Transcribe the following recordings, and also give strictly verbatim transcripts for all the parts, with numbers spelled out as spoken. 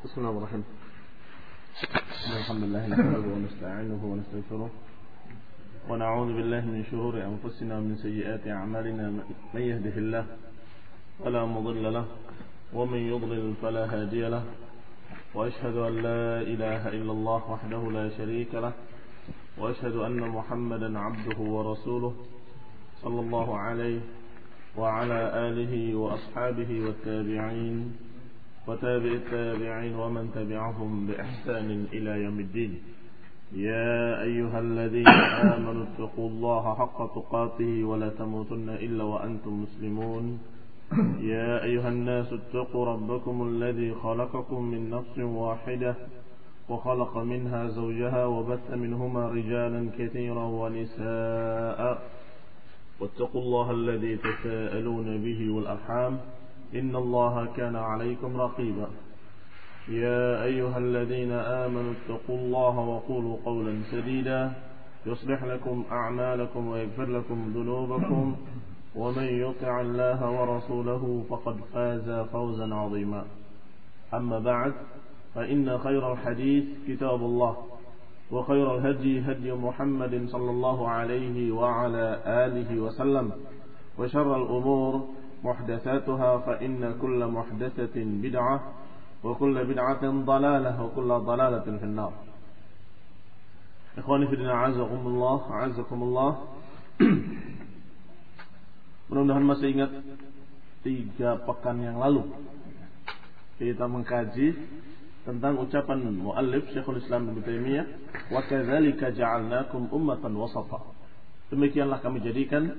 بسم الله الرحمن الرحيم. الحمد لله نحمده ونستعينه ونستغفره ونعوذ بالله من شرور أنفسنا ومن سيئات أعمالنا. من يهده الله فلا مضل له ومن يضلل فلا هادي له، وأشهد أن لا إله إلا الله وحده لا شريك له، وأشهد أن محمدا عبده ورسوله صلى الله عليه وعلى آله وأصحابه والتابعين وتابع التابعين ومن تبعهم بإحسان إلى يوم الدين. يا أيها الذين آمنوا اتقوا الله حق تقاته ولا تموتن إلا وأنتم مسلمون. يا أيها الناس اتقوا ربكم الذي خلقكم من نفس واحدة وخلق منها زوجها وبث منهما رجالا كثيرا ونساء، واتقوا الله الذي تساءلون به والأرحام إن الله كان عليكم رقيبا. يا أيها الذين آمنوا اتقوا الله وقولوا قولا سديدا يصلح لكم أعمالكم ويغفر لكم ذنوبكم، ومن يطع الله ورسوله فقد فاز فوزا عظيما. أما بعد، فإن خير الحديث كتاب الله، وخير الهدي هدي محمد صلى الله عليه وعلى آله وسلم، وشر الأمور محدثاتها، فإن كل محدثة بدعة وكل بدعة ضلالة وكل ضلالة في النار. Ikhwani fillah, a'azakumullah, a'azakumullah. Mudah-mudahan masih ingat tiga pekan yang lalu kita mengkaji tentang ucapan muallif Syekhul Islam Ibnu Taimiyah, wa kadzalika ja'alnakum ummatan wasata. Demikianlah kami jadikan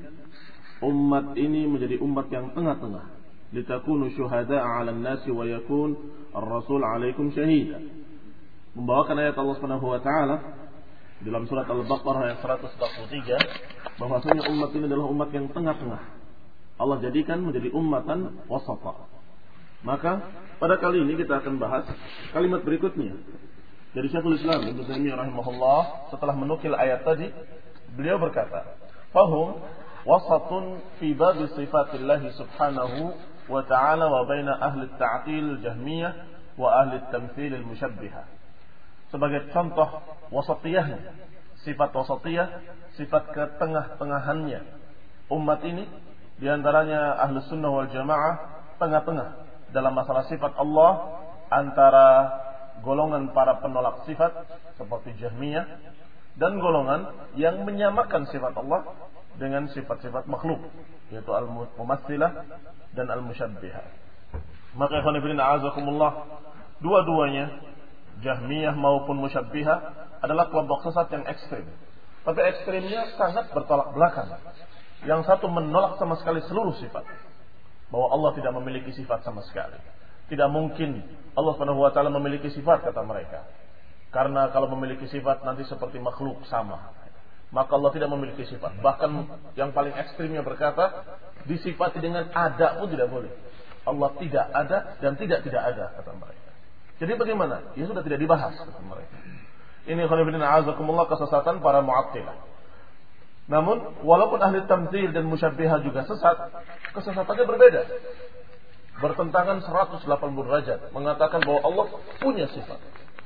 umat ini menjadi umat yang tengah-tengah, litakunu syuhada'a 'alan nasi wa yakun ar-rasul 'alaikum syahida. Membawakan ayat Allah Subhanahu wa taala dalam surat Al-Baqarah ayat seratus empat puluh tiga bahwasanya umat ini adalah umat yang tengah-tengah. Allah jadikan menjadi ummatan wasata. Maka pada kali ini kita akan bahas kalimat berikutnya dari Syekhul Islam Ibnu Taimiyah rahimahullah. Setelah menukil ayat tadi, beliau berkata, "Fahum wasatun fi bab sifatillah subhanahu wa ta'ala wa baina ahli at-ta'til al-jahmiyah wa ahli at-tamthil al-musyabbihah." Sebagai contoh wasatiyahnya, sifat wasatiyah, sifat ketengah-tengahannya umat ini, diantaranya ahli sunnah wal jamaah tengah-tengah dalam masalah sifat Allah antara golongan para penolak sifat seperti Jahmiyah dan golongan yang menyamakan sifat Allah dengan sifat-sifat makhluk, yaitu al-mumatsilah dan al-musyabbihah. Maka ikhwan fillah a'azakumullah, dua-duanya Jahmiyah maupun musyabbihah adalah kelompok sesat yang ekstrim. Tapi ekstrimnya sangat bertolak belakang. Yang satu menolak sama sekali seluruh sifat, bahwa Allah tidak memiliki sifat sama sekali. Tidak mungkin Allah Subhanahu wa taala memiliki sifat, kata mereka. Karena kalau memiliki sifat nanti seperti makhluk sama. Maka Allah tidak memiliki sifat. Bahkan yang paling ekstrimnya berkata, disifati dengan ada pun tidak boleh. Allah tidak ada dan tidak tidak ada, kata mereka. Jadi bagaimana? Ya sudah tidak dibahas, kata mereka. Ini khonibina a'azakumullah kesesatan para mu'attilah. Namun walaupun ahli tamtsil dan musyabbihah juga sesat, kesesatannya berbeda. Bertentangan seratus delapan puluh derajat, mengatakan bahwa Allah punya sifat.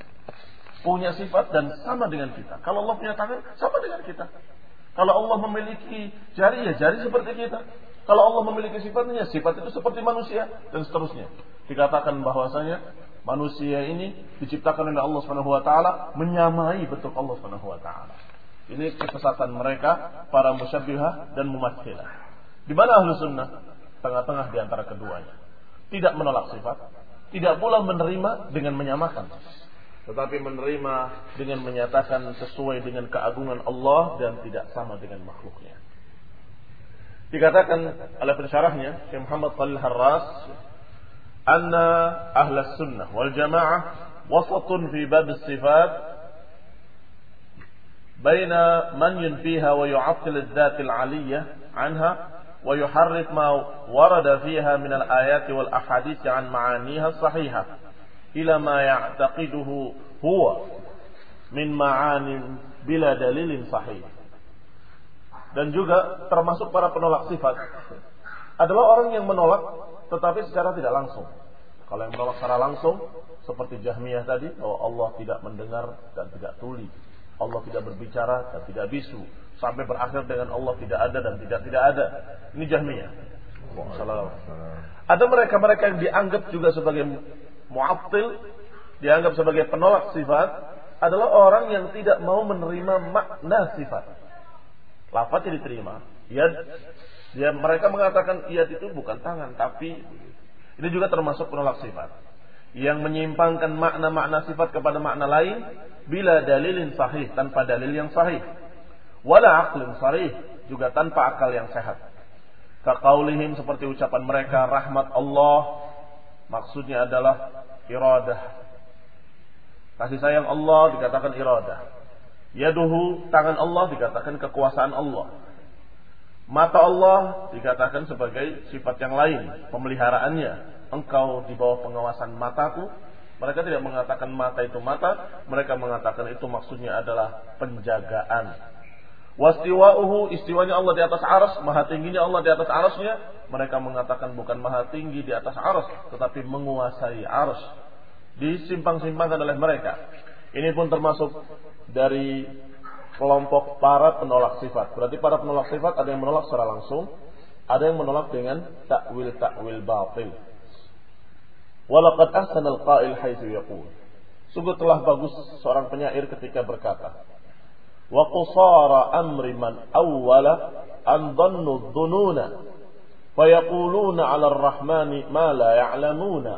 Punya sifat dan sama dengan kita. Kalau Allah punya tangan, sama dengan kita. Kalau Allah memiliki jari, ya jari seperti kita. Kalau Allah memiliki sifatnya, sifat itu seperti manusia, dan seterusnya. Dikatakan bahwasanya manusia ini diciptakan oleh Allah Subhanahu wa taala menyamai bentuk Allah Subhanahu wa taala. Ini kesesatan mereka para musyabbihah dan mumatsilah. Di mana ahlu sunnah? Tengah-tengah di antara keduanya. Tidak menolak sifat, tidak pula menerima dengan menyamakan, tetapi menerima dengan menyatakan sesuai dengan keagungan Allah dan tidak sama dengan makhluknya. Dikatakan oleh pensyarahnya Syekh Muhammad Shalih Harras, anna ahlus sunnah wal jamaah wasatun fi bab as-sifat بين من ينفيها ويعطل الذات العلية عنها ويحرف ما ورد فيها من الآيات والأحاديث عن معانيها الصحيحة إلى ما يعتقده هو من معان بلا دليل صحيح. Dan juga termasuk para penolak sifat adalah orang yang menolak tetapi secara tidak langsung. Kalau yang menolak secara langsung seperti Jahmiyah tadi, bahwa Allah tidak mendengar dan tidak tuli, Allah tidak berbicara dan tidak bisu, sampai berakhir dengan Allah tidak ada dan tidak tidak ada. Ini Jahmiyah. Ada mereka-mereka yang dianggap juga sebagai mu'attil, dianggap sebagai penolak sifat, adalah orang yang tidak mau menerima makna sifat. Lafaznya diterima, yad, dia mereka mengatakan yad itu bukan tangan, tapi ini juga termasuk penolak sifat yang menyimpangkan makna-makna sifat kepada makna lain bila dalilin sahih, tanpa dalil yang sahih, wala aqlin sarih, juga tanpa akal yang sehat. Kaqaulihim, seperti ucapan mereka, rahmat Allah maksudnya adalah iradah, kasih sayang Allah dikatakan iradah. Yaduhu, tangan Allah dikatakan kekuasaan Allah. Mata Allah dikatakan sebagai sifat yang lain, pemeliharaannya. Engkau di bawah pengawasan mataku. Mereka tidak mengatakan mata itu mata, mereka mengatakan itu maksudnya adalah penjagaan. Wastiwa'uhu, istiwanya Allah di atas arsy, maha tingginya Allah di atas arsy-Nya. Mereka mengatakan bukan maha tinggi di atas arsy, tetapi menguasai arsy. Disimpang-simpangkan oleh mereka. Ini pun termasuk dari kelompok para penolak sifat. Berarti para penolak sifat ada yang menolak secara langsung, ada yang menolak dengan takwil-takwil batil. Walaqad ahsana al-qa'il haitsu yaqul. Sungguh telah bagus seorang penyair ketika berkata, wa qusara amri man awwala an dhannu dhununa fa yaquluna 'ala ar-rahmani ma la ya'lamuna.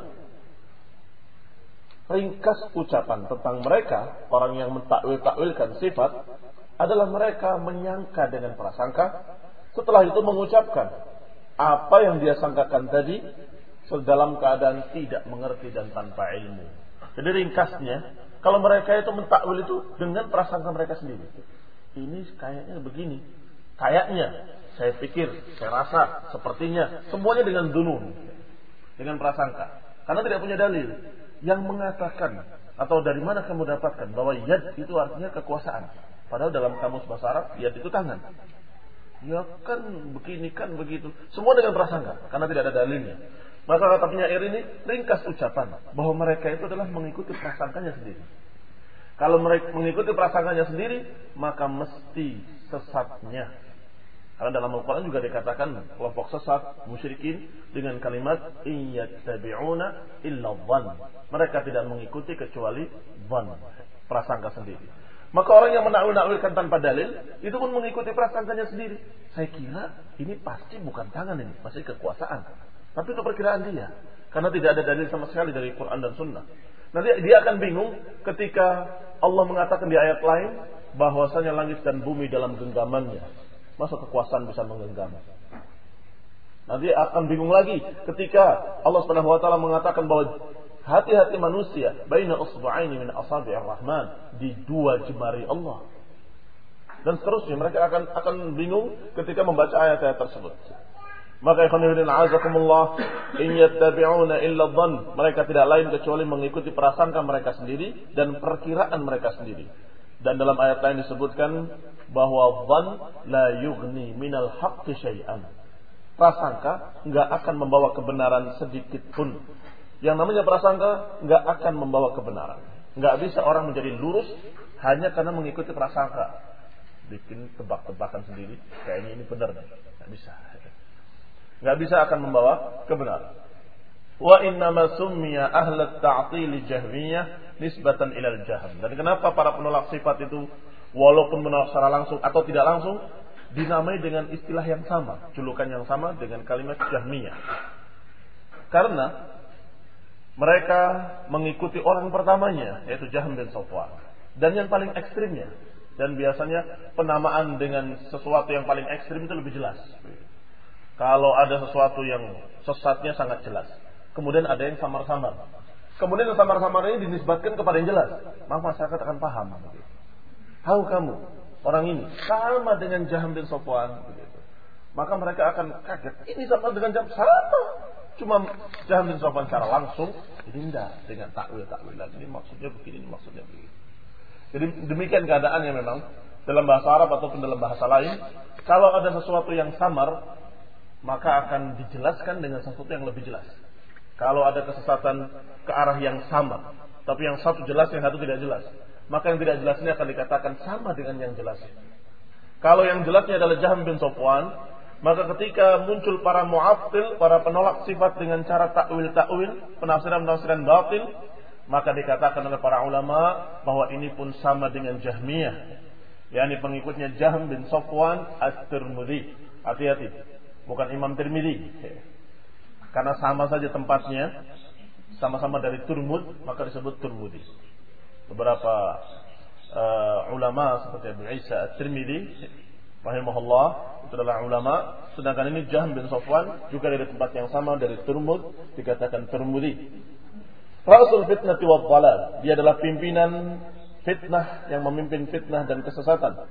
Ringkas ucapan tentang mereka, orang yang mentakwil-takwilkan sifat, adalah mereka menyangka dengan prasangka, setelah itu mengucapkan apa yang dia sangkakan tadi dalam keadaan tidak mengerti dan tanpa ilmu. Jadi ringkasnya, kalau mereka itu mentakwil itu dengan prasangka mereka sendiri. Ini kayaknya begini, kayaknya, saya pikir, saya rasa, sepertinya, semuanya dengan dunun, dengan prasangka, karena tidak punya dalil yang mengatakan, atau dari mana kamu dapatkan bahwa yad itu artinya kekuasaan, padahal dalam kamus bahasa Arab yad itu tangan. Ya kan begini kan begitu, semua dengan prasangka karena tidak ada dalilnya. Maka kata penyair ini ringkas ucapan bahwa mereka itu adalah mengikuti prasangkanya sendiri. Kalau mereka mengikuti prasangkanya sendiri, maka mesti sesatnya. Karena dalam Al-Quran juga dikatakan kelompok sesat, musyrikin, dengan kalimat in yattabi'una illa dhann. Mereka tidak mengikuti kecuali dhann, prasangka sendiri. Maka orang yang menakwil-nakwilkan tanpa dalil, itu pun mengikuti prasangkanya sendiri. Saya kira ini pasti bukan tangan ini, pasti kekuasaan. Tapi itu perkiraan dia, karena tidak ada dalil sama sekali dari Quran dan Sunnah. Nanti dia akan bingung ketika Allah mengatakan di ayat lain bahwasanya langit dan bumi dalam genggamannya. Masa kekuasaan bisa menggenggam? Nanti akan bingung lagi ketika Allah Subhanahu wa taala mengatakan bahwa hati-hati manusia baina usbu'aini min asabi'ir rahman, di dua jemari Allah. Dan seterusnya, mereka akan akan bingung ketika membaca ayat-ayat tersebut. Maka ikhwan fillah azakumullah, in yattabi'una illa dhann, mereka tidak lain kecuali mengikuti prasangka mereka sendiri dan perkiraan mereka sendiri. Dan dalam ayat lain disebutkan bahwa dhann la yughni minal haqqi syai'an. Prasangka enggak akan membawa kebenaran sedikit pun. Yang namanya prasangka enggak akan membawa kebenaran. Enggak bisa orang menjadi lurus hanya karena mengikuti prasangka. Bikin tebak-tebakan sendiri, kayaknya ini benar nih. Enggak bisa. Enggak bisa akan membawa kebenaran. Wa innama summiya ahlat ta'til jahmiyah nisbatan ilal jahm. Dan kenapa para penolak sifat itu walaupun menolak secara langsung atau tidak langsung dinamai dengan istilah yang sama, julukan yang sama dengan kalimat Jahmiyah? Karena mereka mengikuti orang pertamanya, yaitu Jahm bin Safwan, dan yang paling ekstrimnya. Dan biasanya penamaan dengan sesuatu yang paling ekstrim itu lebih jelas. Kalau ada sesuatu yang sesatnya sangat jelas, kemudian ada yang samar-samar, kemudian yang samar-samar ini dinisbatkan kepada yang jelas, maka masyarakat akan paham. Tahu kamu orang ini sama dengan Jahm bin Safwan, maka mereka akan kaget. Ini sama dengan Jahm, sama. Cuma Jahm bin Safwan secara langsung, ini tidak dengan takwil-takwil. Ini maksudnya begini, ini maksudnya begini. Jadi demikian keadaannya memang dalam bahasa Arab ataupun dalam bahasa lain. Kalau ada sesuatu yang samar, maka akan dijelaskan dengan sesuatu yang lebih jelas. Kalau ada kesesatan ke arah yang sama, tapi yang satu jelas, yang satu tidak jelas, maka yang tidak jelas ini akan dikatakan sama dengan yang jelas. Kalau yang jelasnya adalah Jahm bin Safwan, maka ketika muncul para mu'attil, para penolak sifat dengan cara takwil-takwil, penafsiran-penafsiran batil, maka dikatakan oleh para ulama bahwa ini pun sama dengan Jahmiyah, yakni pengikutnya Jahm bin Safwan At-Tirmidzi. Hati-hati, bukan Imam Tirmidzi. Karena sama saja tempatnya, sama-sama dari Turmud, maka disebut Turmudi. Beberapa uh, ulama seperti Abu Isa At-Tirmidzi rahimahullah, itu adalah ulama. Sedangkan ini Jahm bin Safwan juga dari tempat yang sama, dari Turmud, dikatakan Turmudi. Rasul fitnati wad dhalal, dia adalah pimpinan fitnah, yang memimpin fitnah dan kesesatan.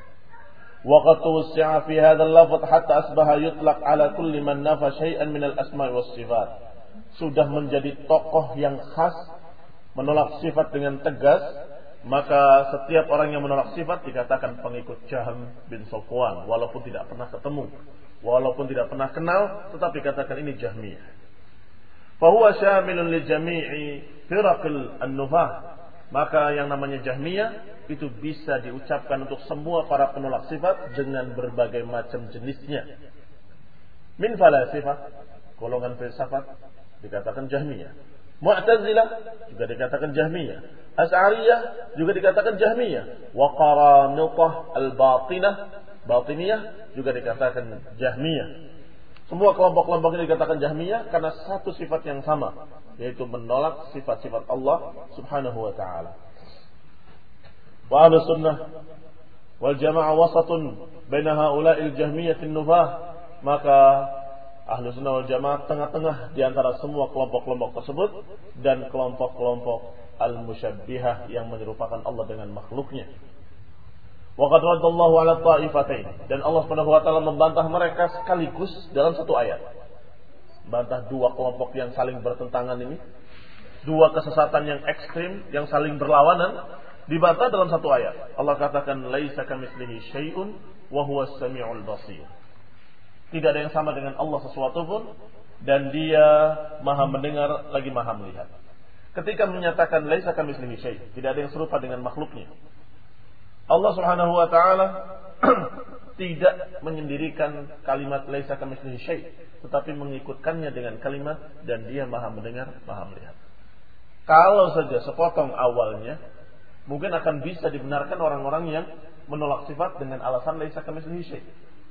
وقد توسع في هذا اللفظ حتى أصبح يطلق على كل من نفى شيئا من الأسماء والصفات. Sudah menjadi tokoh yang khas, menolak sifat dengan tegas, maka setiap orang yang menolak sifat dikatakan pengikut Jahm bin Safwan, walaupun tidak pernah ketemu, walaupun tidak pernah kenal, tetapi katakan ini Jahmiyah. Fahuwa syamilun li jami'i firaqil an-nufah. Maka yang namanya Jahmiyah itu bisa diucapkan untuk semua para penolak sifat dengan berbagai macam jenisnya. Min falasifah, golongan filsafat, dikatakan Jahmiyah. Mu'tazilah juga dikatakan Jahmiyah. Asy'ariyah juga dikatakan Jahmiyah. Wa qaranitah al-batinah, batiniyah juga dikatakan Jahmiyah. Semua kelompok-kelompok ini dikatakan Jahmiyah karena satu sifat yang sama, yaitu menolak sifat-sifat Allah Subhanahu wa taala. Wa ahlus sunnah wal jamaah wasatun baina haula'il jahmiyah an-nufah. Maka ahlus sunnah wal jamaah tengah-tengah di antara semua kelompok-kelompok tersebut dan kelompok-kelompok al-musyabbihah yang menyerupakan Allah dengan makhluknya. Wa qad raddallahu 'ala ta'ifatain, dan Allah Subhanahu wa taala membantah mereka sekaligus dalam satu ayat. Bantah dua kelompok yang saling bertentangan ini, dua kesesatan yang ekstrim yang saling berlawanan, dibantah dalam satu ayat. Allah katakan laisa kamitslihi syai'un wa huwas samiul basir. Tidak ada yang sama dengan Allah sesuatu pun, dan Dia Maha mendengar lagi Maha melihat. Ketika menyatakan laisa kamitslihi syai', tidak ada yang serupa dengan makhluknya, Allah Subhanahu wa taala tidak menyendirikan kalimat laisa kamitslihi syai', tetapi mengikutkannya dengan kalimat dan Dia Maha mendengar, Maha melihat. Kalau saja sepotong awalnya, mungkin akan bisa dibenarkan orang-orang yang menolak sifat dengan alasan laisa kamitslihi syai'.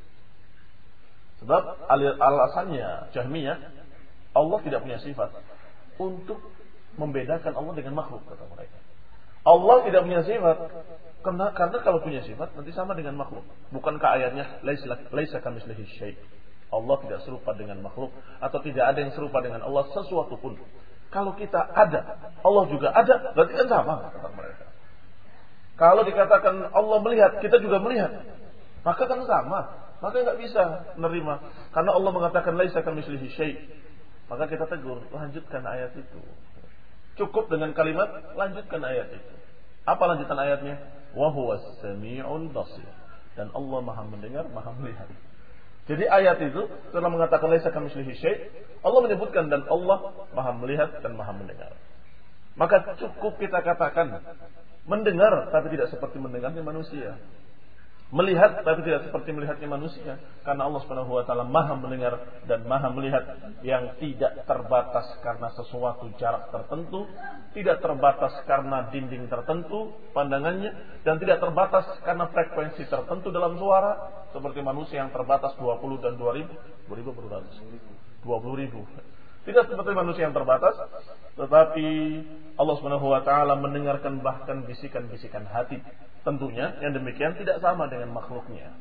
Sebab alasannya Jahmiyah, Allah tidak punya sifat, untuk membedakan Allah dengan makhluk, kata mereka. Allah tidak punya sifat karena, karena kalau punya sifat nanti sama dengan makhluk. Bukankah ayatnya laisa kamitslihi syai'? Allah tidak serupa dengan makhluk, atau tidak ada yang serupa dengan Allah sesuatu pun. Kalau kita ada, Allah juga ada, berarti kan sama, kata mereka. Kalau dikatakan Allah melihat, kita juga melihat, maka kan sama. Maka nggak bisa menerima, karena Allah mengatakan laisa kamitslihi syai'. Maka kita tegur, lanjutkan ayat itu. Cukup dengan kalimat lanjutkan ayat itu. Apa lanjutan ayatnya? Wa huwas samiul basir. Dan Allah Maha mendengar, Maha melihat. Jadi ayat itu setelah mengatakan laisa kamitslihi syai', Allah menyebutkan dan Allah Maha melihat dan Maha mendengar. Maka cukup kita katakan mendengar tapi tidak seperti mendengarnya manusia. Melihat tapi tidak seperti melihatnya manusia, karena Allah Subhanahu wa taala Maha mendengar dan Maha melihat yang tidak terbatas karena sesuatu jarak tertentu, tidak terbatas karena dinding tertentu pandangannya, dan tidak terbatas karena frekuensi tertentu dalam suara seperti manusia yang terbatas dua puluh dan dua ribu, dua ribu beratus, dua puluh ribu. Tidak seperti manusia yang terbatas, tetapi Allah Subhanahu wa taala mendengarkan bahkan bisikan-bisikan hati. Tentunya yang demikian tidak sama dengan makhluknya.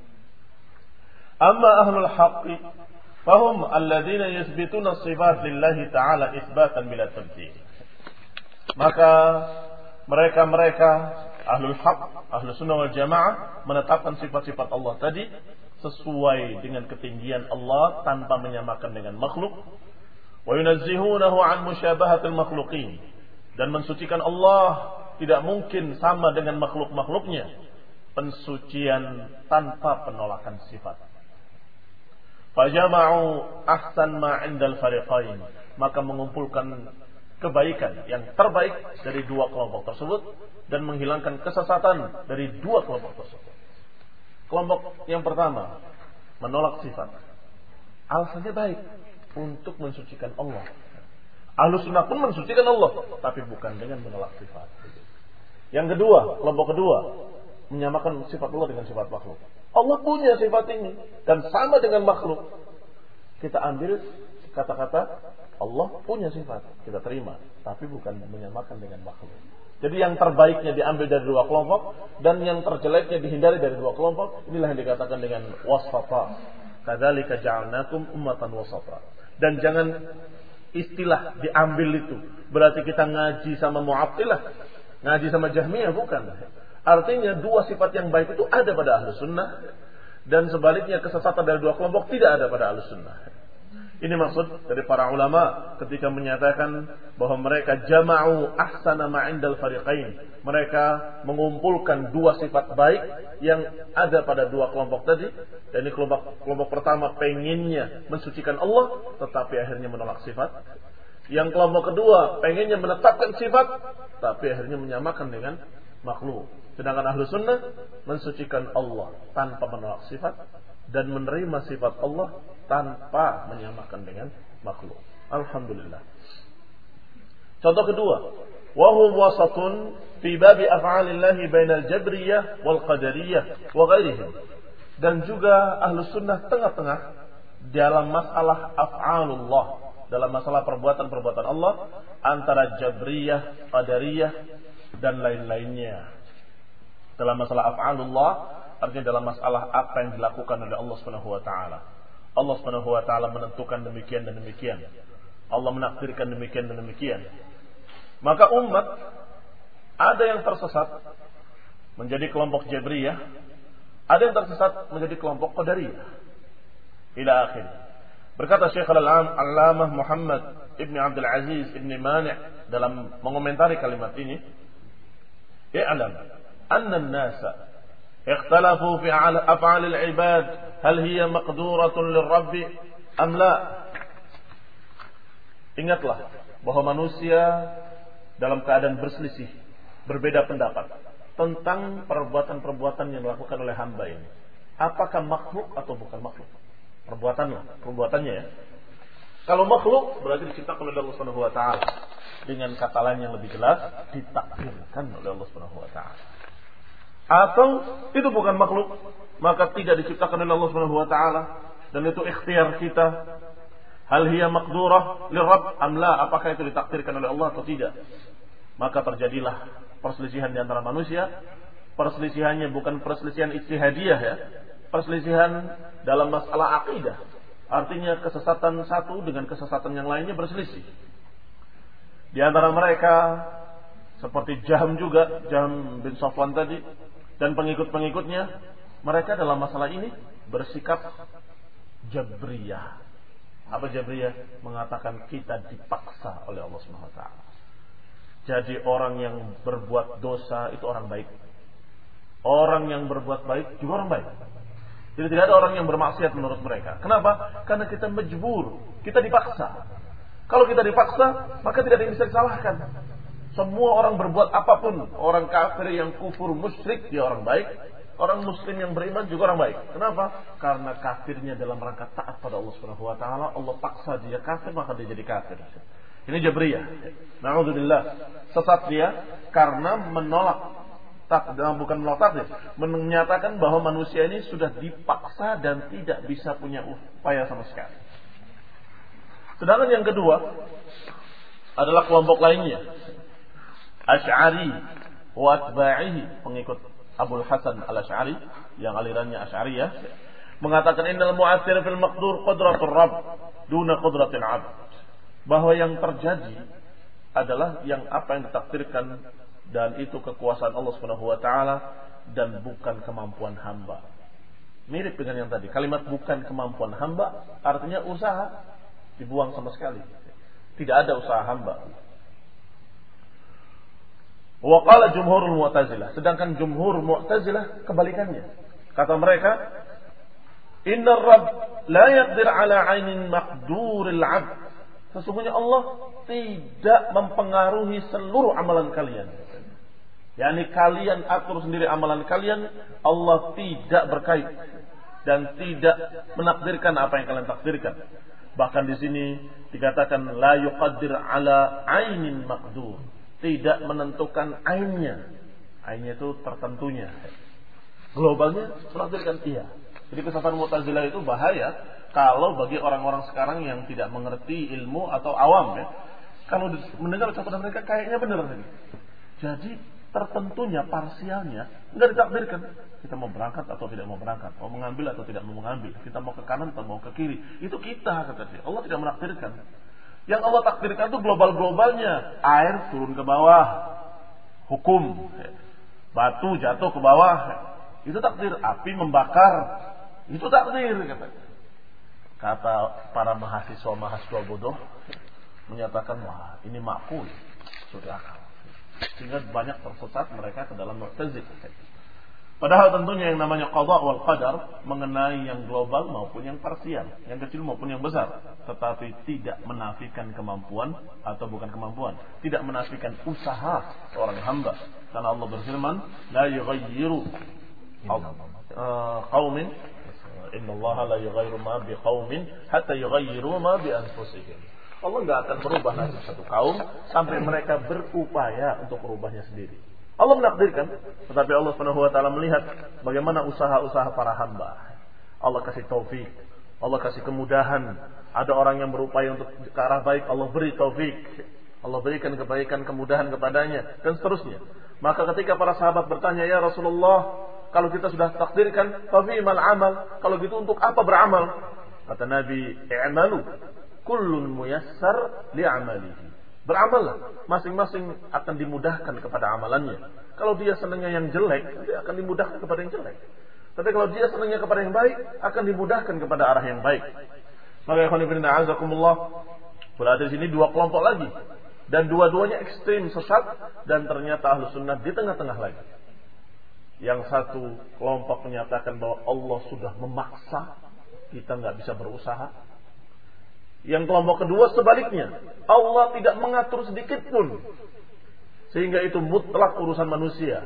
Amma ahlul haqqi fahum alladzina yuthbituna sifat lillahi ta'ala itsbatan bila tamthil. Maka mereka-mereka ahlul haqq, ahlus sunnah wal jamaah menetapkan sifat-sifat Allah tadi sesuai dengan ketinggian Allah tanpa menyamakan dengan makhluk. Wa yunazzihunahu an musyabahatil makhluqin, dan mensucikan Allah tidak mungkin sama dengan makhluk-makhluknya. Pensucian tanpa penolakan sifat. Fajama'u ahsan ma 'indal fariqain. maka mengumpulkan kebaikan yang terbaik dari dua kelompok tersebut dan menghilangkan kesesatan dari dua kelompok tersebut. Kelompok yang pertama menolak sifat. Alasannya baik, untuk mensucikan Allah. Ahlus sunnah pun mensucikan Allah, tapi bukan dengan menolak sifat. Yang kedua, kelompok kedua, menyamakan sifat Allah dengan sifat makhluk. Allah punya sifat ini dan sama dengan makhluk. Kita ambil kata-kata Allah punya sifat, kita terima, tapi bukan menyamakan dengan makhluk. Jadi yang terbaiknya diambil dari dua kelompok dan yang terjeleknya dihindari dari dua kelompok. Inilah yang dikatakan dengan wasata. Kadzalika ja'alnakum ummatan wasata. Dan jangan istilah diambil itu berarti kita ngaji sama Mu'attilah, ngaji sama Jahmiyah, bukan. Artinya dua sifat yang baik itu ada pada Ahlus Sunnah dan sebaliknya kesesatan dari dua kelompok tidak ada pada Ahlus Sunnah. Ini maksud dari para ulama ketika menyatakan bahwa mereka jama'u ahsana ma'indal fariqain. Mereka mengumpulkan dua sifat baik yang ada pada dua kelompok tadi. Dan ini kelompok, kelompok pertama pengennya mensucikan Allah, tetapi akhirnya menolak sifat. Yang kelompok kedua pengennya menetapkan sifat, tapi akhirnya menyamakan dengan makhluk. Sedangkan Ahlus Sunnah mensucikan Allah tanpa menolak sifat dan menerima sifat Allah tanpa menyamakan dengan makhluk. Alhamdulillah. Contoh kedua, wa hum wasatun fi babi af'alillahi bainal jabriyah wal qadariyah wa ghairihim. Dan juga Ahlus Sunnah tengah-tengah dalam masalah af'alullah, dalam masalah perbuatan-perbuatan Allah antara jabriyah, qadariyah dan lain-lainnya. Dalam masalah af'alullah artinya dalam masalah apa yang dilakukan oleh Allah Subhanahu wa taala. Allah Subhanahu wa taala menentukan demikian dan demikian. Allah menakdirkan demikian dan demikian. Maka umat ada yang tersesat menjadi kelompok Jabriyah, ada yang tersesat menjadi kelompok Qadariyah. Ila akhir. Berkata Syekh Al-Allamah Muhammad Ibn Abdul Aziz Ibn Mani' dalam mengomentari kalimat ini, "I'lam anna an-nasa اختلفوا في أفعال العباد هل هي مقدورة للرب أم لا." Ingatlah bahwa manusia dalam keadaan berselisih, berbeda pendapat tentang perbuatan-perbuatan yang dilakukan oleh hamba ini. Apakah makhluk atau bukan makhluk? Perbuatannya, perbuatannya ya. Kalau makhluk berarti diciptakan oleh Allah Subhanahu wa taala. Dengan kata lain yang lebih jelas, ditakdirkan oleh Allah Subhanahu wa taala. Atau itu bukan makhluk, maka tidak diciptakan oleh Allah Subhanahu wa taala dan itu ikhtiar kita. Hal hiya maqdurah lirabb am la? Apakah itu ditakdirkan oleh Allah atau tidak? Maka terjadilah perselisihan di antara manusia. Perselisihannya bukan perselisihan ijtihadiyah ya. Perselisihan dalam masalah akidah. Artinya kesesatan satu dengan kesesatan yang lainnya berselisih. Di antara mereka seperti Jahm juga, Jahm bin Safwan tadi, dan pengikut-pengikutnya, mereka dalam masalah ini bersikap Jabriyah. Apa Jabriyah? Mengatakan kita dipaksa oleh Allah Subhanahu wa taala. Jadi orang yang berbuat dosa itu orang baik. Orang yang berbuat baik juga orang baik. Jadi tidak ada orang yang bermaksiat menurut mereka. Kenapa? Karena kita majbur, kita dipaksa. Kalau kita dipaksa, maka tidak ada yang bisa disalahkan. Semua orang berbuat apapun. Orang kafir yang kufur musyrik, dia orang baik. Orang muslim yang beriman juga orang baik. Kenapa? Karena kafirnya dalam rangka taat pada Allah Subhanahu wa taala. Allah paksa dia kafir, maka dia jadi kafir. Ini Jabriyah. Na'udzubillah. Sesat dia karena menolak tak, bukan menolak takdir, menyatakan bahwa manusia ini sudah dipaksa dan tidak bisa punya upaya sama sekali. Sedangkan yang kedua adalah kelompok lainnya, Asy'ari wa atba'ihi, pengikut Abul Hasan Al-Asy'ari yang alirannya Asy'ariyah, mengatakan innal mu'athir fil maqdur qudratur rabb duna qudratil 'abd, bahwa yang terjadi adalah yang apa yang ditakdirkan dan itu kekuasaan Allah Subhanahu wa taala dan bukan kemampuan hamba. Mirip dengan yang tadi, kalimat bukan kemampuan hamba artinya usaha dibuang sama sekali. Tidak ada usaha hamba. Wa qala jumhurul Mu'tazilah, sedangkan jumhur Mu'tazilah kebalikannya. Kata mereka, innar rabb la yaqdir ala 'ainin maqduril 'abd. Sesungguhnya Allah tidak mempengaruhi seluruh amalan kalian. yakni kalian atur sendiri amalan kalian, Allah tidak berkait dan tidak menakdirkan apa yang kalian takdirkan. Bahkan di sini dikatakan la yuqaddir ala ainin maqdur, tidak menentukan ainnya. Ainnya itu tertentunya. Globalnya menakdirkan iya. Jadi kesesatan Mu'tazilah itu bahaya kalau bagi orang-orang sekarang yang tidak mengerti ilmu atau awam ya. Kalau mendengar ucapan mereka kayaknya benar tadi. Jadi tertentunya, parsialnya enggak ditakdirkan. Kita mau berangkat atau tidak mau berangkat, mau mengambil atau tidak mau mengambil, kita mau ke kanan atau mau ke kiri. Itu kita, kata dia. Allah tidak menakdirkan. Yang Allah takdirkan itu global-globalnya. Air turun ke bawah, hukum. Batu jatuh ke bawah, itu takdir. Api membakar, itu takdir, kata. Kata para mahasiswa-mahasiswa bodoh menyatakan, wah ini makul, sudah akal. Sehingga banyak tersesat mereka ke dalam Mu'tazilah. Padahal tentunya yang namanya qada wal qadar mengenai yang global maupun yang parsial, yang kecil maupun yang besar, tetapi tidak menafikan kemampuan atau bukan kemampuan, tidak menafikan usaha seorang hamba. Karena Allah berfirman, la yughayyiru qaumin innallaha la yughayyiru ma biqaumin hatta yughayyiru ma bi anfusihim. Allah enggak akan berubah nasib satu kaum sampai mereka berupaya untuk merubahnya sendiri. Allah menakdirkan, tetapi Allah Subhanahu wa taala melihat bagaimana usaha-usaha para hamba. Allah kasih taufik, Allah kasih kemudahan. Ada orang yang berupaya untuk ke arah baik, Allah beri taufik. Allah berikan kebaikan, kemudahan kepadanya dan seterusnya. Maka ketika para sahabat bertanya, "Ya Rasulullah, kalau kita sudah takdirkan, fa fimal amal? Kalau gitu untuk apa beramal?" Kata Nabi, "I'malu, kullun muyassar li'amalihi." Beramallah, masing-masing akan dimudahkan kepada amalannya. Kalau dia senangnya yang jelek, dia akan dimudahkan kepada yang jelek. Tapi kalau dia senangnya kepada yang baik, akan dimudahkan kepada arah yang baik. Maka ikhwan fillah a'azakumullah, berada di sini dua kelompok lagi, dan dua-duanya ekstrim sesat, dan ternyata Ahlus Sunnah di tengah-tengah lagi. Yang satu kelompok menyatakan bahwa Allah sudah memaksa kita nggak bisa berusaha. Yang kelompok kedua sebaliknya, Allah tidak mengatur sedikit pun, sehingga itu mutlak urusan manusia.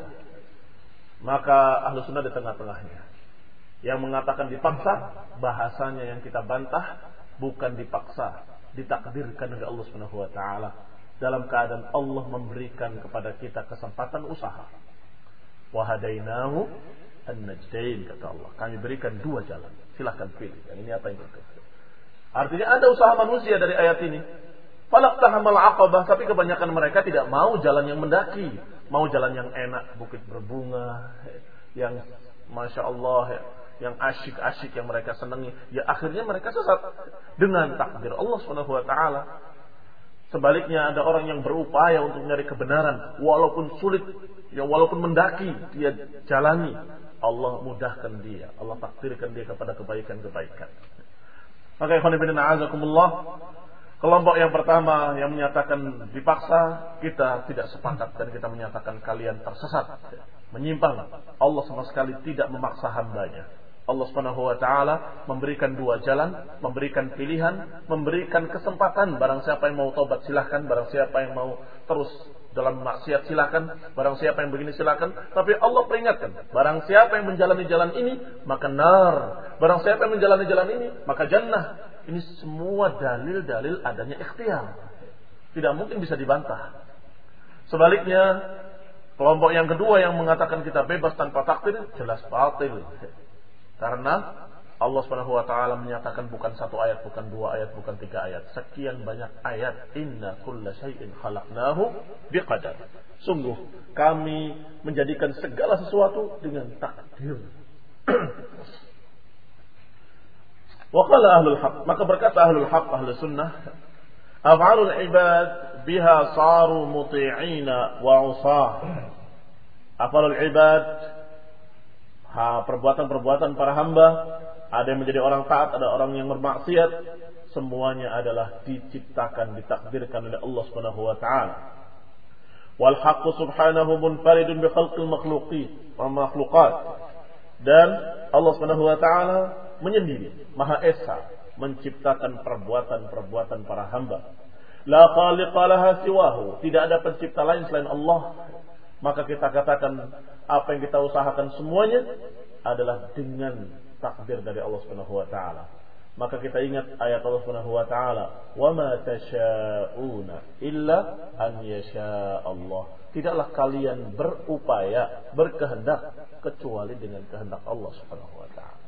Maka Ahlus Sunnah di tengah-tengahnya. Yang mengatakan dipaksa, bahasanya yang kita bantah, bukan dipaksa, ditakdirkan oleh Allah Subhanahu wa taala. Dalam keadaan Allah memberikan kepada kita kesempatan usaha. Wa hadainahu an-najdain, kata Allah. Kami berikan dua jalan. Silakan pilih. Yang ini apa yang kita. Artinya ada usaha manusia dari ayat ini. Falaqtahamal aqabah, tapi kebanyakan mereka tidak mau jalan yang mendaki, mau jalan yang enak, bukit berbunga, yang masya Allah, yang asyik-asyik yang mereka senangi. Ya akhirnya mereka sesat dengan takdir Allah Subhanahu wa taala. Sebaliknya ada orang yang berupaya untuk mencari kebenaran, walaupun sulit, ya walaupun mendaki, dia jalani. Allah mudahkan dia, Allah takdirkan dia kepada kebaikan-kebaikan. Maka ikhwan fillah a'azakumullah, kelompok yang pertama yang menyatakan dipaksa, kita tidak sepakat dan kita menyatakan kalian tersesat, menyimpang. Allah sama sekali tidak memaksa hambanya. Allah Subhanahu wa taala memberikan dua jalan, memberikan pilihan, memberikan kesempatan. Barang siapa yang mau taubat silahkan, barang siapa yang mau terus dalam maksiat silakan, barang siapa yang begini silakan. Tapi Allah peringatkan, barang siapa yang menjalani jalan ini maka nar, barang siapa yang menjalani jalan ini maka jannah. Ini semua dalil-dalil adanya ikhtiar, tidak mungkin bisa dibantah. Sebaliknya kelompok yang kedua yang mengatakan kita bebas tanpa takdir, jelas batil. Karena Allah Subhanahu wa taala menyatakan bukan satu ayat, bukan dua ayat, bukan tiga ayat, sekian banyak ayat. Inna kulla syai'in khalaqnahu biqadar. Sungguh kami menjadikan segala sesuatu dengan takdir. Wa qala ahlul haq, maka berkata ahlul haq, ahlus sunnah, af'alul ibad biha saru muti'ina wa 'usah. Af'alul ibad, ha, perbuatan-perbuatan para hamba, ada yang menjadi orang taat, ada orang yang bermaksiat, semuanya adalah diciptakan, ditakdirkan oleh Allah Subhanahu wa taala. Wal haqqu subhanahu munfaridun bi khalqil makhluqin wa makhluqat. Dan Allah Subhanahu wa taala menyendiri, Maha Esa, menciptakan perbuatan-perbuatan para hamba. La khaliqa laha siwahu. Tidak ada pencipta lain selain Allah. Maka kita katakan apa yang kita usahakan semuanya adalah dengan takdir dari Allah Subhanahu wa taala. Maka kita ingat ayat Allah Subhanahu wa taala, "Wa ma tasyauna illa an yasha Allah." Tidaklah kalian berupaya, berkehendak kecuali dengan kehendak Allah Subhanahu wa taala.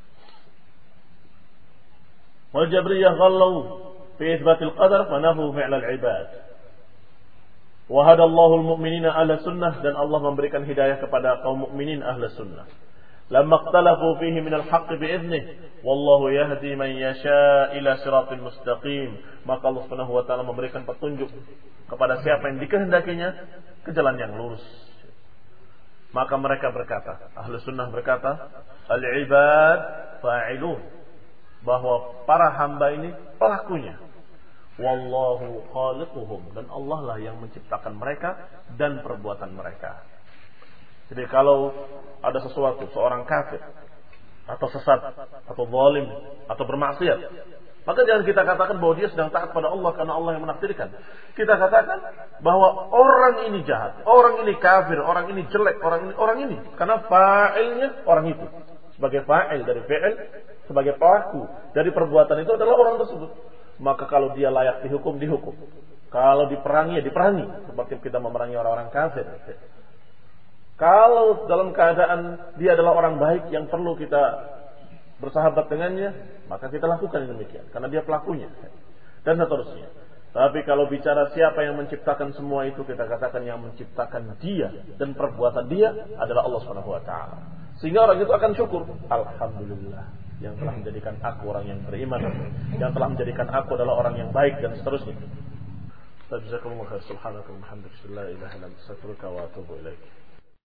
Wal Jabriyah ghallu fi itsbatil qadar fa nafu fi'l al-ibad. Wa hada Allahul mu'minina ahla sunnah, dan Allah memberikan hidayah kepada kaum mukminin ahla sunnah. Lamma ikhtalafu fihi min al-haqq bi'idhnih, wallahu yahdi man yasha ila siratal mustaqim. Maka Allah Subhanahu wa taala memberikan petunjuk kepada siapa yang dikehendakinya ke jalan yang lurus. Maka mereka berkata, ahlu sunnah berkata, al-ibad fa'ilun, bahwa para hamba ini pelakunya. Wallahu khaliquhum, dan Allah lah yang menciptakan mereka dan perbuatan mereka. Jadi kalau ada sesuatu, seorang kafir atau sesat atau zalim atau bermaksiat, maka jangan kita katakan bahwa dia sedang taat pada Allah karena Allah yang menakdirkan. Kita katakan bahwa orang ini jahat, orang ini kafir, orang ini jelek, orang ini orang ini karena fa'ilnya orang itu. Sebagai fa'il dari fi'il, sebagai pelaku dari perbuatan itu adalah orang tersebut. Maka kalau dia layak dihukum, dihukum. Kalau diperangi, ya diperangi. Seperti kita memerangi orang-orang kafir. Kalau dalam keadaan dia adalah orang baik yang perlu kita bersahabat dengannya, maka kita lakukan demikian. Karena dia pelakunya. Dan seterusnya. Tapi kalau bicara siapa yang menciptakan semua itu, kita katakan yang menciptakan dia dan perbuatan dia adalah Allah Subhanahu wa taala. Sehingga orang itu akan syukur. Alhamdulillah, yang telah menjadikan aku orang yang beriman, yang telah menjadikan aku adalah orang yang baik, dan seterusnya. Jazakumullah khair. Subhanakallahumma wa bihamdika, la ilaha illa anta, astaghfiruka wa atubu ilaik.